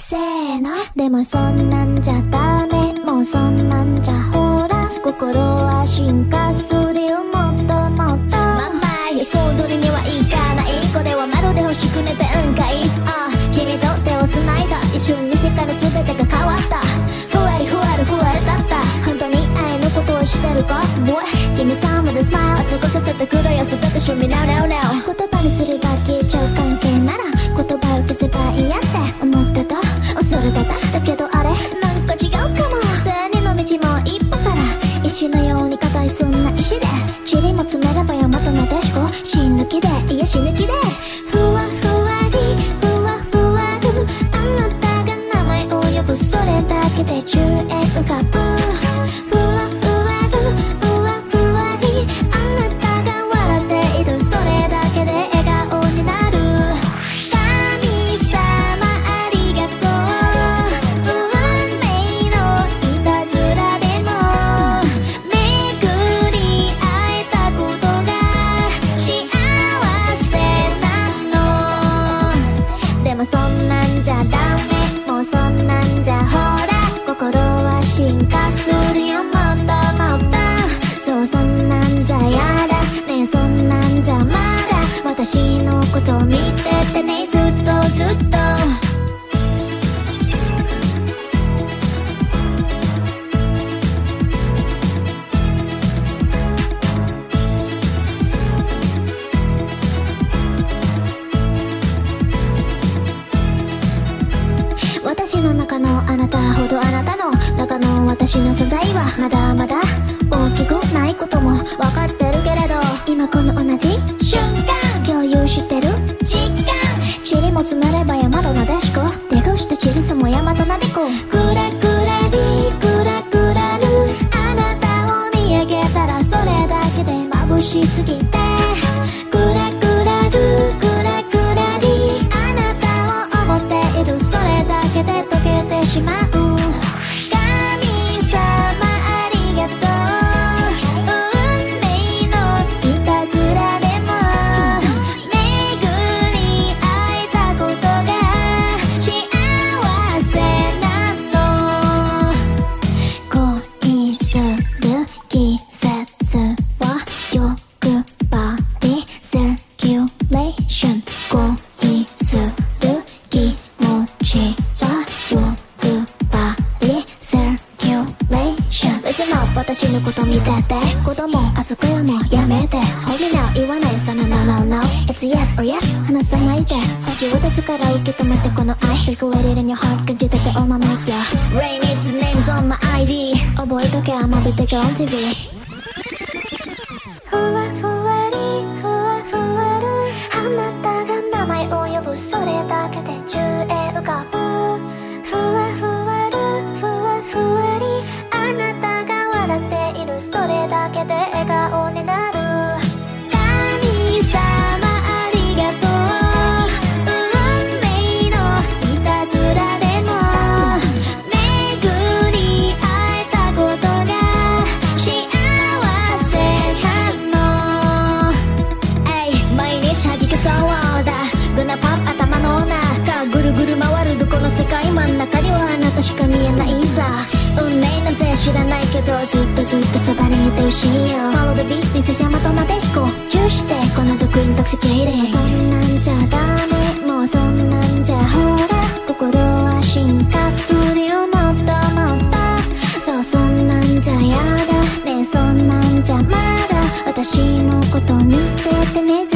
せーの。でもそんなんじゃダメ、もうそんなんじゃほら心は進化するよ、もっともっと。まんま予想通りにはいかない、これはまるで欲しくねてんかい。君と手を繋いだ一瞬に世界の全てが変わった。ふわりふわりふわりだった。本当に愛のことをしてるか Boy Give me some of the smile、 熱くさせてくれよ全て趣味 Now now now。 言葉にすれば消えちゃう関係なら言葉を消せばいいやって思ってた、恐れてた。だけどあれなんか違うかも。千人の道も一歩から石のように硬いそんな石で塵も詰めれば大和なでしこ。死ぬ気でいや死ぬ気でふわふわりふわふわる、あなたが名前を呼ぶそれだけで宙へ浮かぶ。ふわふわるふわふわり、あなたが笑っているそれだけで笑顔になる。神様ありがとう、運命のいたずらでも巡り会えたことが幸せなの。でもそんなんじゃダメ、もうそんなんじゃほら心は進化するよ、もっともっと。そうそんなんじゃやだねえ、そんなんじゃまだ私のこと見ててね、ずっとずっと。私の中のあなたほどあなたの中の私の存在はまだまだ大きくないことも分かってるけれど、今この同じ瞬間共有してる時間、塵も詰めれば大和なでしこ、手ぐして塵つも大和なびこ。クラクラリクラクラル、あなたを見上げたらそれだけで眩しすぎて。クラクラルクラクラリ、あなたを思っているそれだけで溶けてしまう。神様ありがとう、運命のいたずらでも巡り会えたことが幸せなの。恋する季節は欲張りセルキュレーション、恋する気持ちは欲張りセルキュレーション。 Listen up 私のこと見てて、子供預くよもやめて Hold me now 言わないその No no no It's yes or yes 話さないで本気を出すから受け止めてこの愛 Circulated in your heart 感じてて Oh my make ya Rain is the names on my ID 覚えとけ I'ma be taking on TV。 ふわふわりふわふわる、あなたが名前を呼ぶそれだけで宙へ浮かぶ。ふわふわるふわふわり、あなたが笑っているそれだけで笑顔になる。神様ありがとう、運命のいたずらでも巡り会えたことが幸せなの。毎日弾けそうだグナパン頭の中ぐるぐる回るどこの世界真ん中にはあなたしか見えないさ。運命なんて知らないけどずっとずっとそばにいてほしいよ。 Follow the beat This is 大和なでしこ、チューしてこの毒イントクシケイレー。そんなんじゃダメ、もうそんなんじゃほら心は進化するよ、もっともっと。そうそんなんじゃやだねえ、そんなんじゃまだ私のこと見ててね、